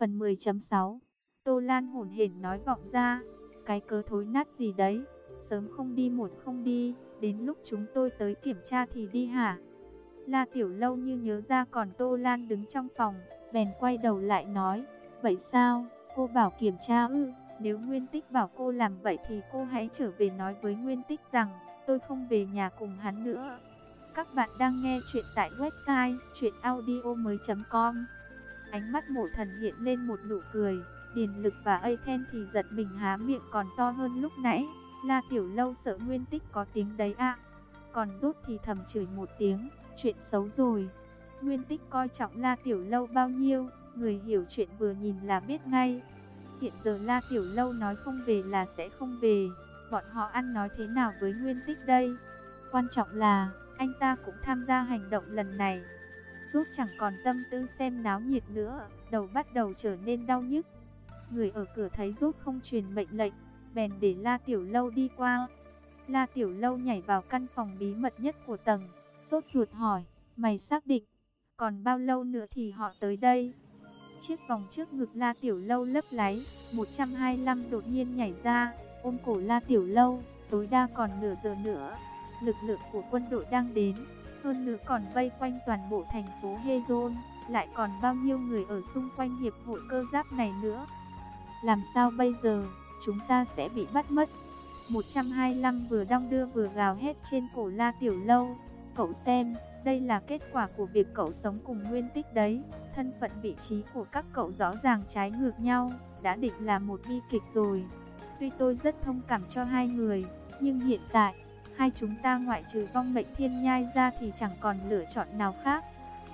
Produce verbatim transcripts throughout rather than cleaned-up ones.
Phần mười chấm sáu. Tô Lan hổn hển nói vọng ra, cái cớ thối nát gì đấy, sớm không đi một không đi, đến lúc chúng tôi tới kiểm tra thì đi hả? La Tiểu Lâu như nhớ ra còn Tô Lan đứng trong phòng, bèn quay đầu lại nói, vậy sao, cô bảo kiểm tra ư? Nếu Nguyên Tích bảo cô làm vậy thì cô hãy trở về nói với Nguyên Tích rằng, tôi không về nhà cùng hắn nữa. Các bạn đang nghe chuyện tại website truyện audio mới chấm com. Ánh mắt Mộ Thần hiện lên một nụ cười, Điền Lực và A-Then thì giật mình há miệng còn to hơn lúc nãy. La Tiểu Lâu sợ Nguyên Tích có tiếng đấy à? Còn rút thì thầm chửi một tiếng, chuyện xấu rồi. Nguyên Tích coi trọng La Tiểu Lâu bao nhiêu, người hiểu chuyện vừa nhìn là biết ngay. Hiện giờ La Tiểu Lâu nói không về là sẽ không về, bọn họ ăn nói thế nào với Nguyên Tích đây? Quan trọng là, anh ta cũng tham gia hành động lần này. Rút chẳng còn tâm tư xem náo nhiệt nữa, đầu bắt đầu trở nên đau nhức. Người ở cửa thấy Rút không truyền mệnh lệnh, bèn để La Tiểu Lâu đi qua. La Tiểu Lâu nhảy vào căn phòng bí mật nhất của tầng, sốt ruột hỏi, mày xác định, còn bao lâu nữa thì họ tới đây? Chiếc vòng trước ngực La Tiểu Lâu lấp láy, một trăm hai mươi lăm đột nhiên nhảy ra, ôm cổ La Tiểu Lâu, tối đa còn nửa giờ nữa. Lực lượng của quân đội đang đến, hơn nữa còn vây quanh toàn bộ thành phố Hezon, lại còn bao nhiêu người ở xung quanh hiệp hội cơ giáp này nữa. Làm sao bây giờ, chúng ta sẽ bị bắt mất. một trăm hai mươi lăm vừa đong đưa vừa gào hét trên cổ La Tiểu Lâu. Cậu xem, đây là kết quả của việc cậu sống cùng Nguyên Tích đấy. Thân phận vị trí của các cậu rõ ràng trái ngược nhau, đã định là một bi kịch rồi. Tuy tôi rất thông cảm cho hai người, nhưng hiện tại, hai chúng ta ngoại trừ vong mệnh thiên nhai ra thì chẳng còn lựa chọn nào khác.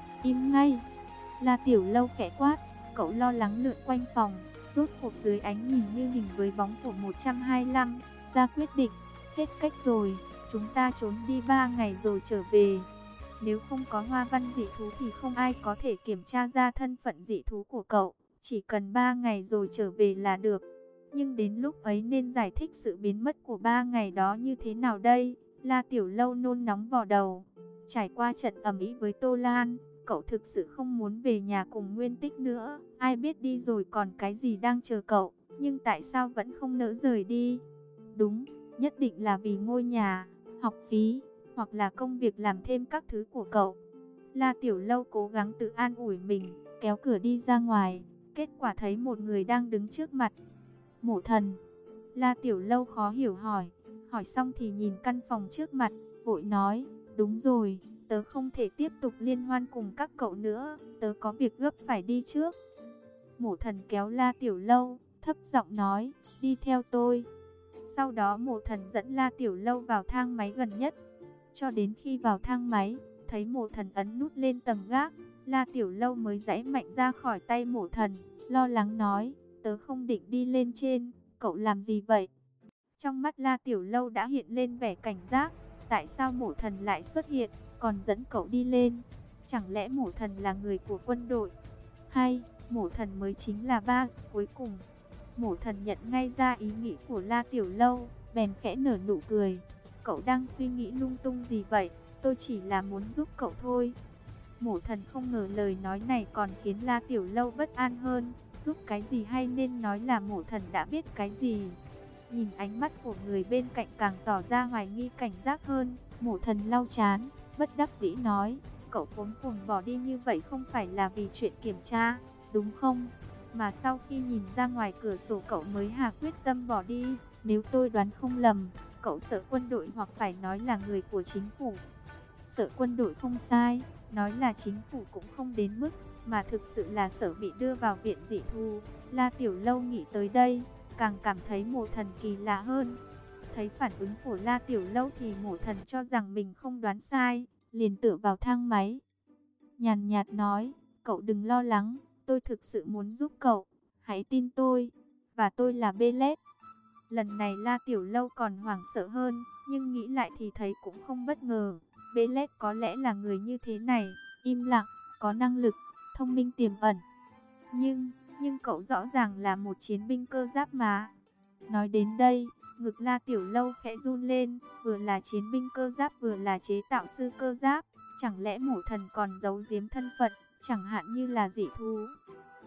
Im ngay! La Tiểu Lâu khẽ quát, cậu lo lắng lượn quanh phòng, rốt cuộc dưới ánh nhìn như hình với bóng của một trăm hai mươi lăm, ra quyết định, hết cách rồi, chúng ta trốn đi ba ngày rồi trở về. Nếu không có hoa văn dị thú thì không ai có thể kiểm tra ra thân phận dị thú của cậu, chỉ cần ba ngày rồi trở về là được. Nhưng đến lúc ấy nên giải thích sự biến mất của ba ngày đó như thế nào đây? La Tiểu Lâu nôn nóng vò đầu. Trải qua trận ầm ĩ với Tô Lan, cậu thực sự không muốn về nhà cùng Nguyên Tích nữa. Ai biết đi rồi còn cái gì đang chờ cậu, nhưng tại sao vẫn không nỡ rời đi? Đúng, nhất định là vì ngôi nhà, học phí, hoặc là công việc làm thêm các thứ của cậu. La Tiểu Lâu cố gắng tự an ủi mình, kéo cửa đi ra ngoài, kết quả thấy một người đang đứng trước mặt. Mộ Thần. La Tiểu Lâu khó hiểu hỏi, hỏi xong thì nhìn căn phòng trước mặt, vội nói, đúng rồi, tớ không thể tiếp tục liên hoan cùng các cậu nữa, tớ có việc gấp phải đi trước. Mộ Thần kéo La Tiểu Lâu, thấp giọng nói, đi theo tôi. Sau đó Mộ Thần dẫn La Tiểu Lâu vào thang máy gần nhất. Cho đến khi vào thang máy, thấy Mộ Thần ấn nút lên tầng gác, La Tiểu Lâu mới giãy mạnh ra khỏi tay Mộ Thần, lo lắng nói, tớ không định đi lên trên, cậu làm gì vậy? Trong mắt La Tiểu Lâu đã hiện lên vẻ cảnh giác, tại sao Mộ Thần lại xuất hiện, còn dẫn cậu đi lên? Chẳng lẽ Mộ Thần là người của quân đội? Hay, Mộ Thần mới chính là boss cuối cùng? Mộ Thần nhận ngay ra ý nghĩ của La Tiểu Lâu, bèn khẽ nở nụ cười. Cậu đang suy nghĩ lung tung gì vậy? Tôi chỉ là muốn giúp cậu thôi. Mộ Thần không ngờ lời nói này còn khiến La Tiểu Lâu bất an hơn. Giúp cái gì hay nên nói là Mộ Thần đã biết cái gì? Nhìn ánh mắt của người bên cạnh càng tỏ ra hoài nghi cảnh giác hơn. Mộ Thần lau chán, bất đắc dĩ nói, cậu cuống cuồng bỏ đi như vậy không phải là vì chuyện kiểm tra, đúng không? Mà sau khi nhìn ra ngoài cửa sổ cậu mới hạ quyết tâm bỏ đi. Nếu tôi đoán không lầm, cậu sợ quân đội hoặc phải nói là người của chính phủ. Sợ quân đội không sai, nói là chính phủ cũng không đến mức, mà thực sự là sợ bị đưa vào viện dị thú. La Tiểu Lâu nghĩ tới đây, càng cảm thấy Mộ Thần kỳ lạ hơn. Thấy phản ứng của La Tiểu Lâu thì Mộ Thần cho rằng mình không đoán sai, liền tựa vào thang máy. Nhàn nhạt nói, cậu đừng lo lắng, tôi thực sự muốn giúp cậu, hãy tin tôi, và tôi là Belet. Lần này La Tiểu Lâu còn hoảng sợ hơn, nhưng nghĩ lại thì thấy cũng không bất ngờ. Belet có lẽ là người như thế này, im lặng, có năng lực, thông minh tiềm ẩn. Nhưng, nhưng cậu rõ ràng là một chiến binh cơ giáp mà. Nói đến đây, ngực La Tiểu Lâu khẽ run lên, vừa là chiến binh cơ giáp vừa là chế tạo sư cơ giáp. Chẳng lẽ Mộ Thần còn giấu giếm thân phận, chẳng hạn như là dị thú?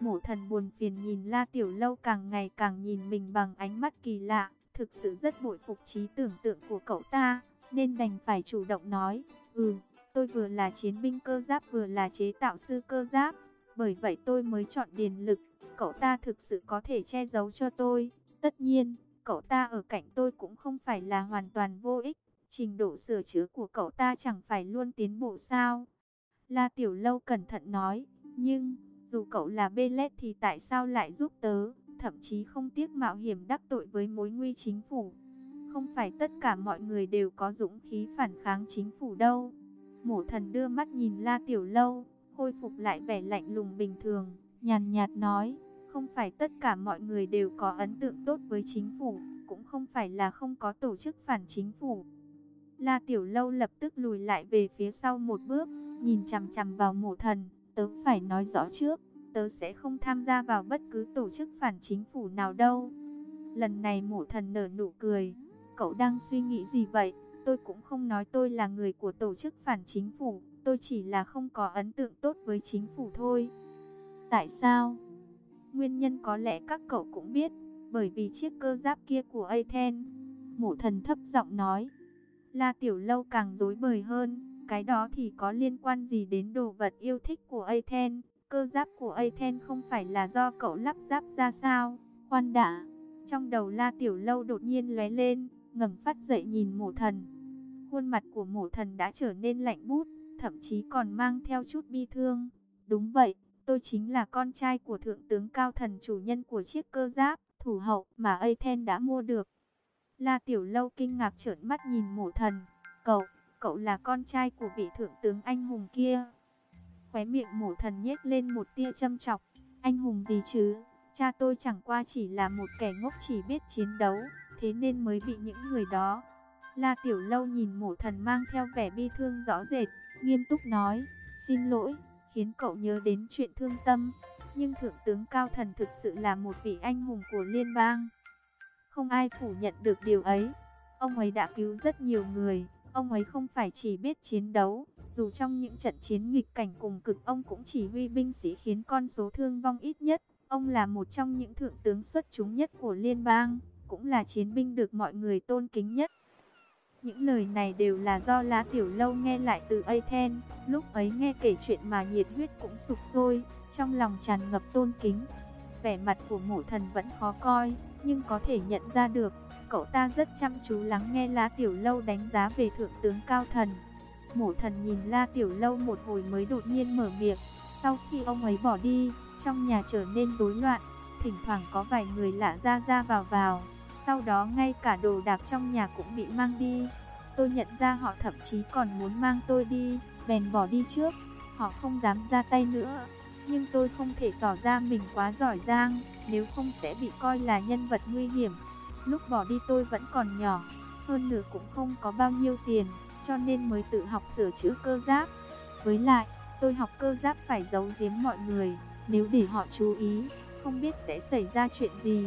Mộ Thần buồn phiền nhìn La Tiểu Lâu càng ngày càng nhìn mình bằng ánh mắt kỳ lạ, thực sự rất bội phục trí tưởng tượng của cậu ta, nên đành phải chủ động nói, ừ, tôi vừa là chiến binh cơ giáp vừa là chế tạo sư cơ giáp, bởi vậy tôi mới chọn Điền Lực, cậu ta thực sự có thể che giấu cho tôi, tất nhiên, cậu ta ở cạnh tôi cũng không phải là hoàn toàn vô ích, trình độ sửa chữa của cậu ta chẳng phải luôn tiến bộ sao? La Tiểu Lâu cẩn thận nói, nhưng, dù cậu là Belet thì tại sao lại giúp tớ, thậm chí không tiếc mạo hiểm đắc tội với mối nguy chính phủ. Không phải tất cả mọi người đều có dũng khí phản kháng chính phủ đâu. Mộ Thần đưa mắt nhìn La Tiểu Lâu, khôi phục lại vẻ lạnh lùng bình thường, nhàn nhạt nói, không phải tất cả mọi người đều có ấn tượng tốt với chính phủ, cũng không phải là không có tổ chức phản chính phủ. La Tiểu Lâu lập tức lùi lại về phía sau một bước, nhìn chằm chằm vào Mộ Thần, tớ phải nói rõ trước, tớ sẽ không tham gia vào bất cứ tổ chức phản chính phủ nào đâu. Lần này Mộ Thần nở nụ cười, cậu đang suy nghĩ gì vậy? Tôi cũng không nói tôi là người của tổ chức phản chính phủ, tôi chỉ là không có ấn tượng tốt với chính phủ thôi. Tại sao? Nguyên nhân có lẽ các cậu cũng biết, bởi vì chiếc cơ giáp kia của Athens. Mộ Thần thấp giọng nói. La Tiểu Lâu càng rối bời hơn, cái đó thì có liên quan gì đến đồ vật yêu thích của Athens? Cơ giáp của Athens không phải là do cậu lắp ráp ra sao? Khoan đã, trong đầu La Tiểu Lâu đột nhiên lóe lên, ngẩng phát dậy nhìn Mộ Thần. Khuôn mặt của Mộ Thần đã trở nên lạnh bút, thậm chí còn mang theo chút bi thương. Đúng vậy, tôi chính là con trai của Thượng tướng Cao Thần, chủ nhân của chiếc cơ giáp thủ hậu mà Athens đã mua được. La Tiểu Lâu kinh ngạc trợn mắt nhìn Mộ Thần. Cậu, cậu là con trai của vị thượng tướng anh hùng kia. Khóe miệng Mộ Thần nhếch lên một tia châm chọc. Anh hùng gì chứ? Cha tôi chẳng qua chỉ là một kẻ ngốc chỉ biết chiến đấu, thế nên mới bị những người đó. La Tiểu Lâu nhìn Mộ Thần mang theo vẻ bi thương rõ rệt, nghiêm túc nói, xin lỗi, khiến cậu nhớ đến chuyện thương tâm. Nhưng Thượng tướng Cao Thần thực sự là một vị anh hùng của liên bang. Không ai phủ nhận được điều ấy. Ông ấy đã cứu rất nhiều người. Ông ấy không phải chỉ biết chiến đấu. Dù trong những trận chiến nghịch cảnh cùng cực, ông cũng chỉ huy binh sĩ khiến con số thương vong ít nhất. Ông là một trong những thượng tướng xuất chúng nhất của liên bang, cũng là chiến binh được mọi người tôn kính nhất. Những lời này đều là do La Tiểu Lâu nghe lại từ Athens. Lúc ấy nghe kể chuyện mà nhiệt huyết cũng sục sôi, trong lòng tràn ngập tôn kính. Vẻ mặt của Mộ Thần vẫn khó coi, nhưng có thể nhận ra được, cậu ta rất chăm chú lắng nghe La Tiểu Lâu đánh giá về Thượng tướng Cao Thần. Mộ Thần nhìn La Tiểu Lâu một hồi mới đột nhiên mở miệng. Sau khi ông ấy bỏ đi, trong nhà trở nên rối loạn, thỉnh thoảng có vài người lạ ra ra vào vào. Sau đó ngay cả đồ đạc trong nhà cũng bị mang đi. Tôi nhận ra họ thậm chí còn muốn mang tôi đi, bèn bỏ đi trước. Họ không dám ra tay nữa. Nhưng tôi không thể tỏ ra mình quá giỏi giang, nếu không sẽ bị coi là nhân vật nguy hiểm. Lúc bỏ đi tôi vẫn còn nhỏ, hơn nữa cũng không có bao nhiêu tiền, cho nên mới tự học sửa chữa cơ giáp. Với lại, tôi học cơ giáp phải giấu giếm mọi người, nếu để họ chú ý, không biết sẽ xảy ra chuyện gì.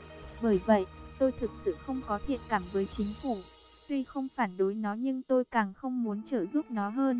Bởi vậy, tôi thực sự không có thiện cảm với chính phủ. Tuy không phản đối nó nhưng tôi càng không muốn trợ giúp nó hơn.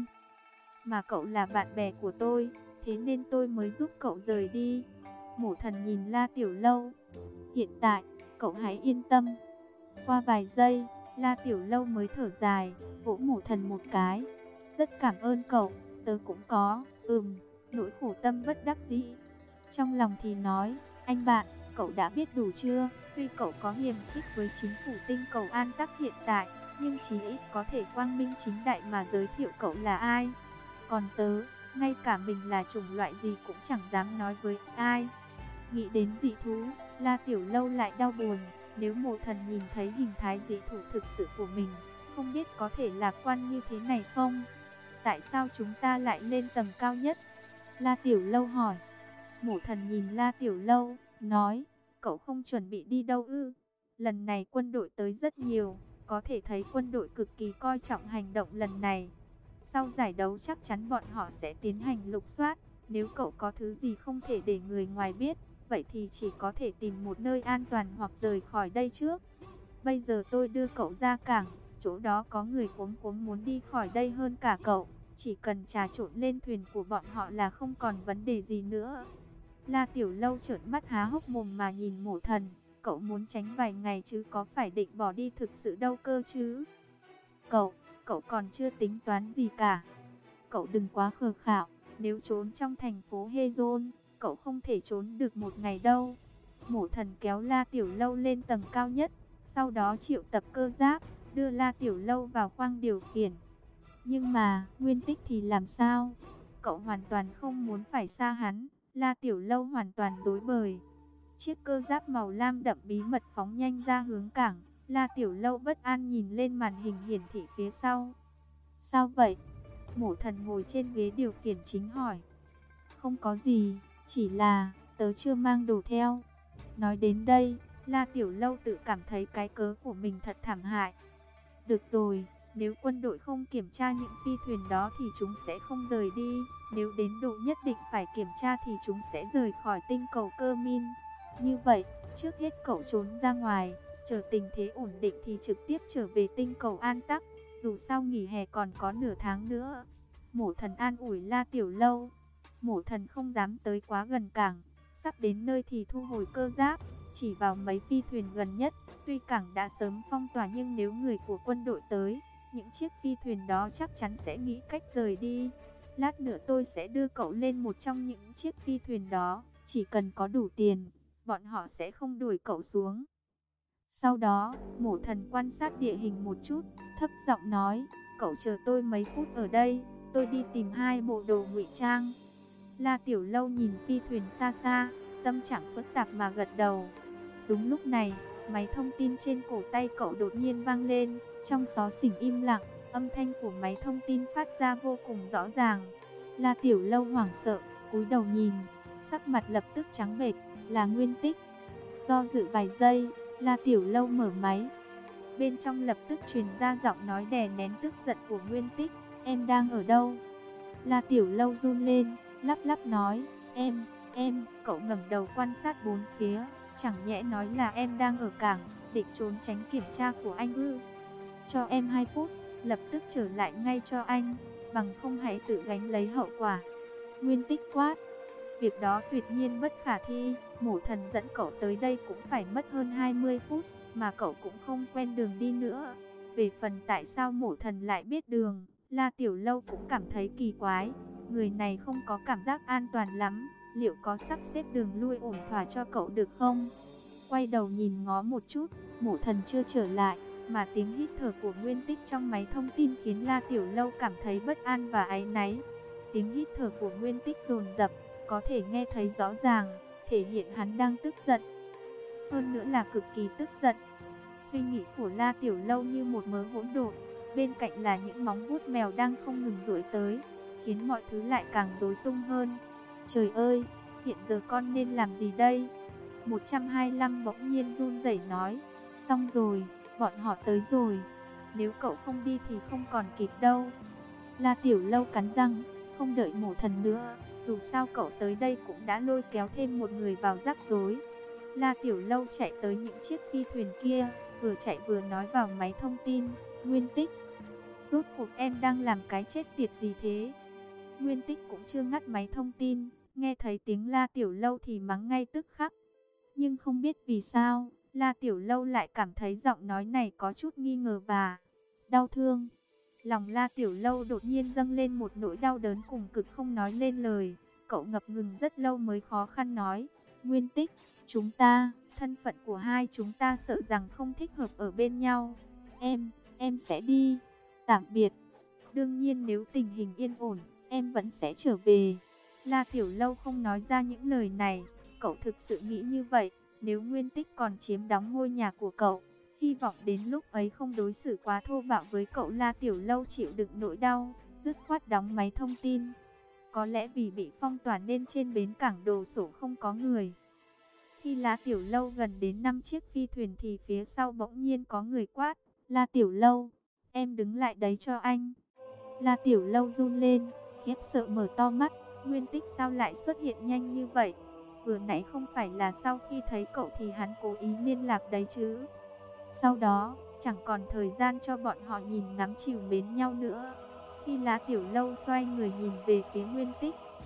Mà cậu là bạn bè của tôi, thế nên tôi mới giúp cậu rời đi. Mộ Thần nhìn La Tiểu Lâu. Hiện tại, cậu hãy yên tâm. Qua vài giây, La Tiểu Lâu mới thở dài, vỗ Mộ Thần một cái. Rất cảm ơn cậu, tớ cũng có, ừm, nỗi khổ tâm bất đắc dĩ. Trong lòng thì nói, anh bạn, cậu đã biết đủ chưa? Tuy cậu có hiềm khích với chính phủ tinh cầu An Tắc hiện tại, nhưng chí ít có thể quang minh chính đại mà giới thiệu cậu là ai. Còn tớ, ngay cả mình là chủng loại gì cũng chẳng dám nói với ai. Nghĩ đến dị thú, La Tiểu Lâu lại đau buồn. Nếu Mộ Thần nhìn thấy hình thái dị thú thực sự của mình, không biết có thể lạc quan như thế này không? Tại sao chúng ta lại lên tầng cao nhất? La Tiểu Lâu hỏi. Mộ Thần nhìn La Tiểu Lâu, nói, cậu không chuẩn bị đi đâu ư? Lần này quân đội tới rất nhiều, có thể thấy quân đội cực kỳ coi trọng hành động lần này. Sau giải đấu chắc chắn bọn họ sẽ tiến hành lục soát. Nếu cậu có thứ gì không thể để người ngoài biết, vậy thì chỉ có thể tìm một nơi an toàn hoặc rời khỏi đây trước. Bây giờ tôi đưa cậu ra cảng, chỗ đó có người cuống cuống muốn đi khỏi đây hơn cả cậu. Chỉ cần trà trộn lên thuyền của bọn họ là không còn vấn đề gì nữa. La Tiểu Lâu trợn mắt há hốc mồm mà nhìn Mộ Thần. Cậu muốn tránh vài ngày chứ có phải định bỏ đi thực sự đâu cơ chứ. Cậu, cậu còn chưa tính toán gì cả. Cậu đừng quá khờ khạo, nếu trốn trong thành phố Hezon, cậu không thể trốn được một ngày đâu. Mộ Thần kéo La Tiểu Lâu lên tầng cao nhất, sau đó triệu tập cơ giáp, đưa La Tiểu Lâu vào khoang điều khiển. Nhưng mà, Nguyên Tích thì làm sao? Cậu hoàn toàn không muốn phải xa hắn. La Tiểu Lâu hoàn toàn rối bời. Chiếc cơ giáp màu lam đậm bí mật phóng nhanh ra hướng cảng. La Tiểu Lâu bất an nhìn lên màn hình hiển thị phía sau. Sao vậy? Mộ Thần ngồi trên ghế điều khiển chính hỏi. Không có gì, chỉ là tớ chưa mang đồ theo. Nói đến đây, La Tiểu Lâu tự cảm thấy cái cớ của mình thật thảm hại. Được rồi, nếu quân đội không kiểm tra những phi thuyền đó thì chúng sẽ không rời đi. Nếu đến độ nhất định phải kiểm tra thì chúng sẽ rời khỏi tinh cầu Cơ Min. Như vậy, trước hết cậu trốn ra ngoài, chờ tình thế ổn định thì trực tiếp trở về tinh cầu An Tắc. Dù sao nghỉ hè còn có nửa tháng nữa. Mộ Thần an ủi La Tiểu Lâu. Mộ Thần không dám tới quá gần cảng. Sắp đến nơi thì thu hồi cơ giáp, chỉ vào mấy phi thuyền gần nhất. Tuy cảng đã sớm phong tỏa nhưng nếu người của quân đội tới, những chiếc phi thuyền đó chắc chắn sẽ nghĩ cách rời đi. Lát nữa tôi sẽ đưa cậu lên một trong những chiếc phi thuyền đó. Chỉ cần có đủ tiền, bọn họ sẽ không đuổi cậu xuống. Sau đó, Mộ Thần quan sát địa hình một chút, thấp giọng nói, cậu chờ tôi mấy phút ở đây, tôi đi tìm hai bộ đồ ngụy trang. La Tiểu Lâu nhìn phi thuyền xa xa, tâm trạng phức tạp mà gật đầu. Đúng lúc này, máy thông tin trên cổ tay cậu đột nhiên vang lên, trong xó xỉnh im lặng, âm thanh của máy thông tin phát ra vô cùng rõ ràng. La Tiểu Lâu hoảng sợ, cúi đầu nhìn, sắc mặt lập tức trắng bệch, là Nguyên Tích. Do dự vài giây, La Tiểu Lâu mở máy. Bên trong lập tức truyền ra giọng nói đè nén tức giận của Nguyên Tích, em đang ở đâu? La Tiểu Lâu run lên, lắp lắp nói, em, em, cậu ngẩng đầu quan sát bốn phía, chẳng nhẽ nói là em đang ở cảng, định trốn tránh kiểm tra của anh ư? Cho em hai phút, lập tức trở lại ngay cho anh, bằng không hãy tự gánh lấy hậu quả. Nguyên Tích quát, việc đó tuyệt nhiên bất khả thi, Mộ Thần dẫn cậu tới đây cũng phải mất hơn hai mươi phút, mà cậu cũng không quen đường đi nữa. Về phần tại sao Mộ Thần lại biết đường, La Tiểu Lâu cũng cảm thấy kỳ quái, người này không có cảm giác an toàn lắm, liệu có sắp xếp đường lui ổn thỏa cho cậu được không? Quay đầu nhìn ngó một chút, Mộ Thần chưa trở lại, mà tiếng hít thở của Nguyên Tích trong máy thông tin khiến La Tiểu Lâu cảm thấy bất an và áy náy. Tiếng hít thở của Nguyên Tích dồn dập, có thể nghe thấy rõ ràng, thể hiện hắn đang tức giận. Hơn nữa là cực kỳ tức giận. Suy nghĩ của La Tiểu Lâu như một mớ hỗn độn, bên cạnh là những móng vuốt mèo đang không ngừng duỗi tới, khiến mọi thứ lại càng rối tung hơn. Trời ơi, hiện giờ con nên làm gì đây? một trăm hai mươi lăm bỗng nhiên run rẩy nói, xong rồi, bọn họ tới rồi. Nếu cậu không đi thì không còn kịp đâu. La Tiểu Lâu cắn răng, không đợi Mộ Thần nữa, dù sao cậu tới đây cũng đã lôi kéo thêm một người vào rắc rối. La Tiểu Lâu chạy tới những chiếc phi thuyền kia, vừa chạy vừa nói vào máy thông tin, Nguyên Tích, rốt cuộc em đang làm cái chết tiệt gì thế? Nguyên Tích cũng chưa ngắt máy thông tin, nghe thấy tiếng La Tiểu Lâu thì mắng ngay tức khắc. Nhưng không biết vì sao, La Tiểu Lâu lại cảm thấy giọng nói này có chút nghi ngờ và đau thương. Lòng La Tiểu Lâu đột nhiên dâng lên một nỗi đau đớn cùng cực không nói lên lời. Cậu ngập ngừng rất lâu mới khó khăn nói, Nguyên Tích, chúng ta, thân phận của hai chúng ta sợ rằng không thích hợp ở bên nhau. Em, em sẽ đi, tạm biệt. Đương nhiên nếu tình hình yên ổn, em vẫn sẽ trở về. La Tiểu Lâu không nói ra những lời này, cậu thực sự nghĩ như vậy. Nếu Nguyên Tích còn chiếm đóng ngôi nhà của cậu, hy vọng đến lúc ấy không đối xử quá thô bạo với cậu. La Tiểu Lâu chịu đựng nỗi đau, dứt khoát đóng máy thông tin. Có lẽ vì bị phong tỏa nên trên bến cảng đồ sổ không có người. Khi La Tiểu Lâu gần đến năm chiếc phi thuyền thì phía sau bỗng nhiên có người quát, La Tiểu Lâu, em đứng lại đấy cho anh. La Tiểu Lâu run lên, khiếp sợ mở to mắt, Nguyên Tích sao lại xuất hiện nhanh như vậy? Vừa nãy không phải là sau khi thấy cậu thì hắn cố ý liên lạc đấy chứ? Sau đó, chẳng còn thời gian cho bọn họ nhìn ngắm trìu mến nhau nữa. Khi La Tiểu Lâu xoay người nhìn về phía Nguyên Tích,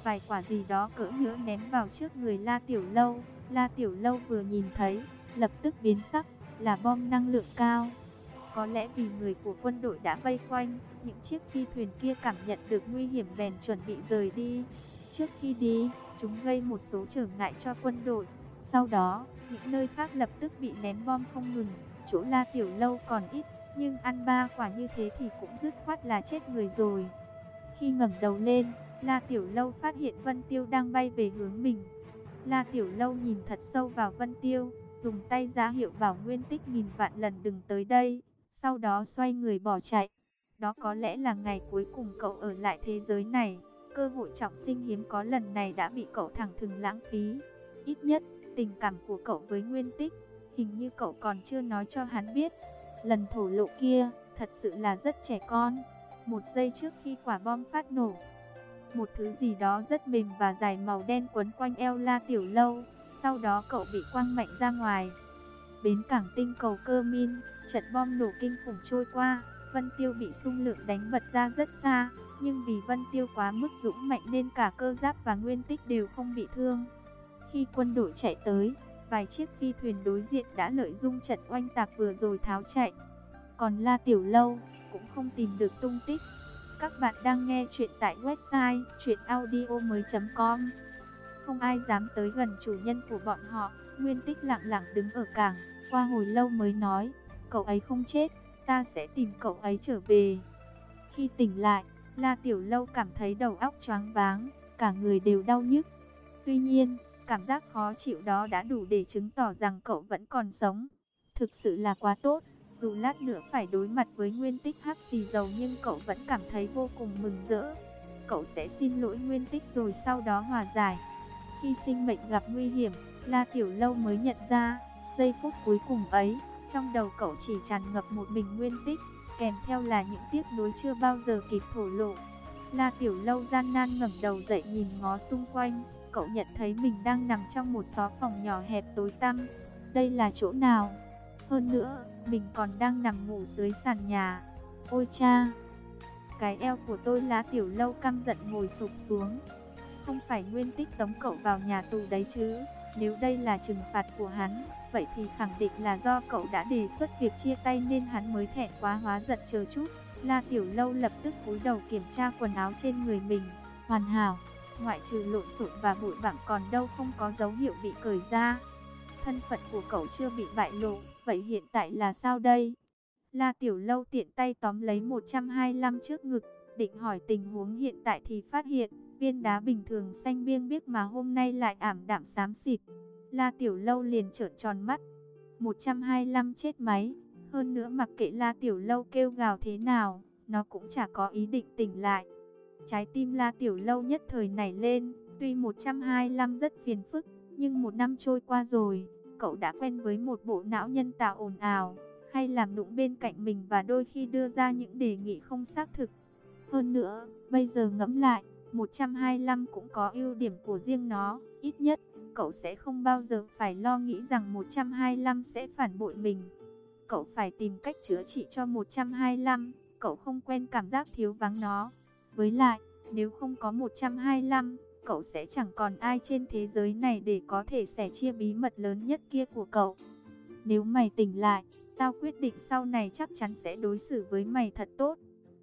vài quả gì đó cỡ nhỡ ném vào trước người La Tiểu Lâu. La Tiểu Lâu vừa nhìn thấy, lập tức biến sắc, là bom năng lượng cao. Có lẽ vì người của quân đội đã vây quanh, những chiếc phi thuyền kia cảm nhận được nguy hiểm bèn chuẩn bị rời đi. Trước khi đi, chúng gây một số trở ngại cho quân đội. Sau đó, những nơi khác lập tức bị ném bom không ngừng. Chỗ La Tiểu Lâu còn ít, nhưng ăn ba quả như thế thì cũng dứt khoát là chết người rồi. Khi ngẩng đầu lên, La Tiểu Lâu phát hiện Vân Tiêu đang bay về hướng mình. La Tiểu Lâu nhìn thật sâu vào Vân Tiêu, dùng tay ra hiệu bảo Nguyên Tích nghìn vạn lần đừng tới đây, sau đó xoay người bỏ chạy. Đó có lẽ là ngày cuối cùng cậu ở lại thế giới này. Cơ hội trọng sinh hiếm có lần này đã bị cậu thẳng thừng lãng phí. Ít nhất, tình cảm của cậu với Nguyên Tích, hình như cậu còn chưa nói cho hắn biết. Lần thổ lộ kia, thật sự là rất trẻ con. Một giây trước khi quả bom phát nổ, một thứ gì đó rất mềm và dài màu đen quấn quanh eo La Tiểu Lâu. Sau đó cậu bị quăng mạnh ra ngoài. Bến cảng tinh cầu Cơ Min, trận bom nổ kinh khủng trôi qua. Vân Tiêu bị xung lượng đánh bật ra rất xa, nhưng vì Vân Tiêu quá mức dũng mạnh nên cả Cơ Giáp và Nguyên Tích đều không bị thương. Khi quân đội chạy tới, vài chiếc phi thuyền đối diện đã lợi dụng trận oanh tạc vừa rồi tháo chạy. Còn La Tiểu Lâu cũng không tìm được tung tích. Các bạn đang nghe chuyện tại website truyện audio mới chấm com. Không ai dám tới gần chủ nhân của bọn họ. Nguyên Tích lặng lặng đứng ở cảng, qua hồi lâu mới nói, cậu ấy không chết, ta sẽ tìm cậu ấy trở về. Khi tỉnh lại, La Tiểu Lâu cảm thấy đầu óc choáng váng, cả người đều đau nhức. Tuy nhiên, cảm giác khó chịu đó đã đủ để chứng tỏ rằng cậu vẫn còn sống. Thực sự là quá tốt. Dù lát nữa phải đối mặt với Nguyên Tích hắc xì dầu nhưng cậu vẫn cảm thấy vô cùng mừng rỡ. Cậu sẽ xin lỗi Nguyên Tích rồi sau đó hòa giải. Khi sinh mệnh gặp nguy hiểm, La Tiểu Lâu mới nhận ra, giây phút cuối cùng ấy, trong đầu cậu chỉ tràn ngập một mình Nguyên Tích, kèm theo là những tiếc nuối chưa bao giờ kịp thổ lộ. La Tiểu Lâu gian nan ngẩng đầu dậy nhìn ngó xung quanh, cậu nhận thấy mình đang nằm trong một xó phòng nhỏ hẹp tối tăm. Đây là chỗ nào? Hơn nữa, mình còn đang nằm ngủ dưới sàn nhà. Ôi cha! Cái eo của tôi. La Tiểu Lâu căm giận ngồi sụp xuống. Không phải Nguyên Tích tống cậu vào nhà tù đấy chứ? Nếu đây là trừng phạt của hắn, vậy thì khẳng định là do cậu đã đề xuất việc chia tay nên hắn mới thẹn quá hóa giận chờ chút. La Tiểu Lâu lập tức cúi đầu kiểm tra quần áo trên người mình. Hoàn hảo, ngoại trừ lộn xộn và bụi bặm còn đâu không có dấu hiệu bị cởi ra. Thân phận của cậu chưa bị bại lộ, vậy hiện tại là sao đây? La Tiểu Lâu tiện tay tóm lấy một trăm hai mươi lăm trước ngực, định hỏi tình huống hiện tại thì phát hiện, viên đá bình thường xanh biêng biếc mà hôm nay lại ảm đạm xám xịt. La Tiểu Lâu liền trợn tròn mắt. một trăm hai mươi lăm chết máy, hơn nữa mặc kệ La Tiểu Lâu kêu gào thế nào, nó cũng chả có ý định tỉnh lại. Trái tim La Tiểu Lâu nhất thời nảy lên, tuy một trăm hai mươi lăm rất phiền phức, nhưng một năm trôi qua rồi, cậu đã quen với một bộ não nhân tạo ồn ào, hay làm nũng bên cạnh mình và đôi khi đưa ra những đề nghị không xác thực. Hơn nữa, bây giờ ngẫm lại, một trăm hai mươi lăm cũng có ưu điểm của riêng nó, ít nhất, cậu sẽ không bao giờ phải lo nghĩ rằng một trăm hai mươi lăm sẽ phản bội mình. Cậu phải tìm cách chữa trị cho một trăm hai mươi lăm, cậu không quen cảm giác thiếu vắng nó. Với lại, nếu không có một trăm hai mươi lăm, cậu sẽ chẳng còn ai trên thế giới này để có thể sẻ chia bí mật lớn nhất kia của cậu. Nếu mày tỉnh lại, tao quyết định sau này chắc chắn sẽ đối xử với mày thật tốt.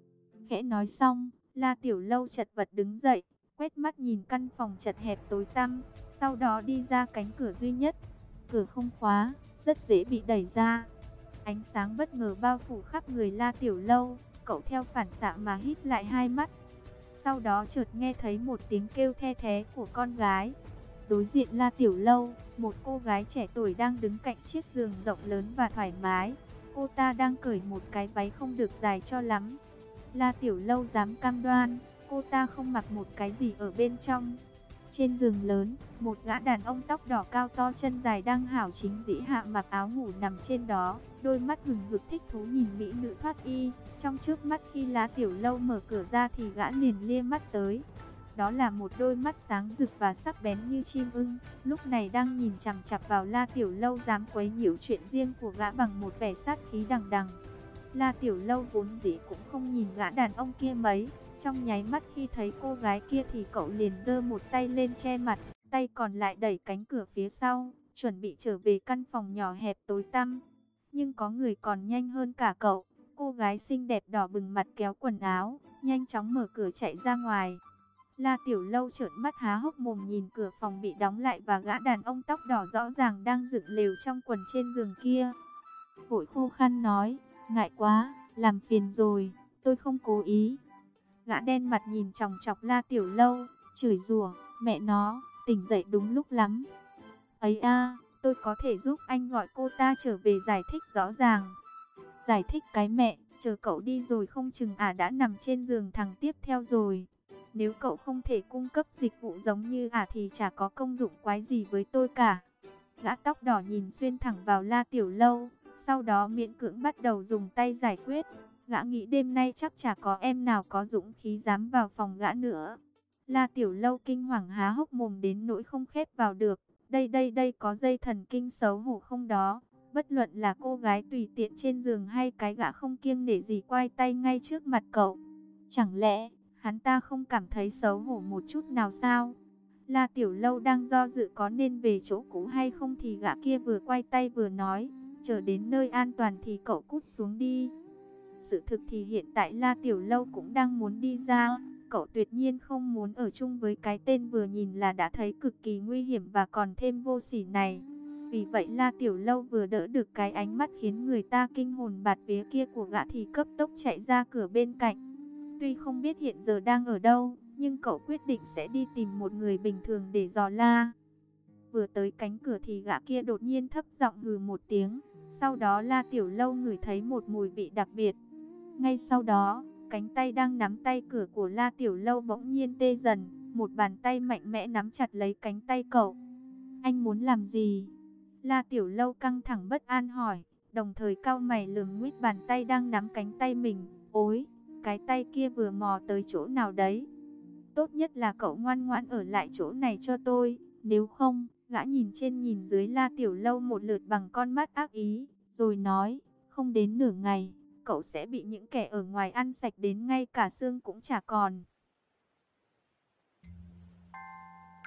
Khẽ nói xong, La Tiểu Lâu chật vật đứng dậy, quét mắt nhìn căn phòng chật hẹp tối tăm, sau đó đi ra cánh cửa duy nhất. Cửa không khóa, rất dễ bị đẩy ra. Ánh sáng bất ngờ bao phủ khắp người La Tiểu Lâu, cậu theo phản xạ mà hít lại hai mắt. Sau đó chợt nghe thấy một tiếng kêu the thé của con gái. Đối diện La Tiểu Lâu, một cô gái trẻ tuổi đang đứng cạnh chiếc giường rộng lớn và thoải mái. Cô ta đang cởi một cái váy không được dài cho lắm. La Tiểu Lâu dám cam đoan, cô ta không mặc một cái gì ở bên trong. Trên giường lớn, một gã đàn ông tóc đỏ cao to chân dài đang hảo chính dĩ hạ mặc áo ngủ nằm trên đó, đôi mắt hừng hực thích thú nhìn mỹ nữ thoát y. Trong trước mắt khi La Tiểu Lâu mở cửa ra thì gã liền lia mắt tới. Đó là một đôi mắt sáng rực và sắc bén như chim ưng, lúc này đang nhìn chằm chằm vào La Tiểu Lâu dám quấy nhiễu chuyện riêng của gã bằng một vẻ sát khí đằng đằng. La Tiểu Lâu vốn dĩ cũng không nhìn gã đàn ông kia mấy, Trong nháy mắt khi thấy cô gái kia thì cậu liền giơ một tay lên che mặt, tay còn lại đẩy cánh cửa phía sau, chuẩn bị trở về căn phòng nhỏ hẹp tối tăm. Nhưng có người còn nhanh hơn cả cậu. Cô gái xinh đẹp đỏ bừng mặt kéo quần áo, nhanh chóng mở cửa chạy ra ngoài. La Tiểu Lâu trợn mắt há hốc mồm nhìn cửa phòng bị đóng lại và gã đàn ông tóc đỏ rõ ràng đang dựng lều trong quần trên giường kia. Vội khô khăn nói, ngại quá, làm phiền rồi, tôi không cố ý. Gã đen mặt nhìn chòng chọc La Tiểu Lâu, chửi rủa, mẹ nó, tỉnh dậy đúng lúc lắm. Ấy a, tôi có thể giúp anh gọi cô ta trở về giải thích rõ ràng. Giải thích cái mẹ, chờ cậu đi rồi không chừng ả đã nằm trên giường thằng tiếp theo rồi. Nếu cậu không thể cung cấp dịch vụ giống như ả thì chả có công dụng quái gì với tôi cả. Gã tóc đỏ nhìn xuyên thẳng vào La Tiểu Lâu, sau đó miễn cưỡng bắt đầu dùng tay giải quyết. Gã nghĩ đêm nay chắc chả có em nào có dũng khí dám vào phòng gã nữa. La Tiểu Lâu kinh hoàng há hốc mồm đến nỗi không khép vào được. Đây đây đây có dây thần kinh xấu hổ không đó? Bất luận là cô gái tùy tiện trên giường hay cái gã không kiêng nể gì quay tay ngay trước mặt cậu. Chẳng lẽ hắn ta không cảm thấy xấu hổ một chút nào sao? La Tiểu Lâu đang do dự có nên về chỗ cũ hay không thì gã kia vừa quay tay vừa nói, chờ đến nơi an toàn thì cậu cút xuống đi. Sự thực thì hiện tại La Tiểu Lâu cũng đang muốn đi ra, cậu tuyệt nhiên không muốn ở chung với cái tên vừa nhìn là đã thấy cực kỳ nguy hiểm và còn thêm vô sỉ này. Vì vậy La Tiểu Lâu vừa đỡ được cái ánh mắt khiến người ta kinh hồn bạt vía kia của gã thì cấp tốc chạy ra cửa bên cạnh. Tuy không biết hiện giờ đang ở đâu, nhưng cậu quyết định sẽ đi tìm một người bình thường để dò la. Vừa tới cánh cửa thì gã kia đột nhiên thấp giọng hừ một tiếng. Sau đó La Tiểu Lâu ngửi thấy một mùi vị đặc biệt. Ngay sau đó, cánh tay đang nắm tay cửa của La Tiểu Lâu bỗng nhiên tê dần. Một bàn tay mạnh mẽ nắm chặt lấy cánh tay cậu. Anh muốn làm gì? La Tiểu Lâu căng thẳng bất an hỏi, đồng thời cau mày lườm nguyết bàn tay đang nắm cánh tay mình. Ôi, cái tay kia vừa mò tới chỗ nào đấy? Tốt nhất là cậu ngoan ngoãn ở lại chỗ này cho tôi, nếu không. Gã nhìn trên nhìn dưới La Tiểu Lâu một lượt bằng con mắt ác ý, rồi nói, không đến nửa ngày, cậu sẽ bị những kẻ ở ngoài ăn sạch đến ngay cả xương cũng chả còn.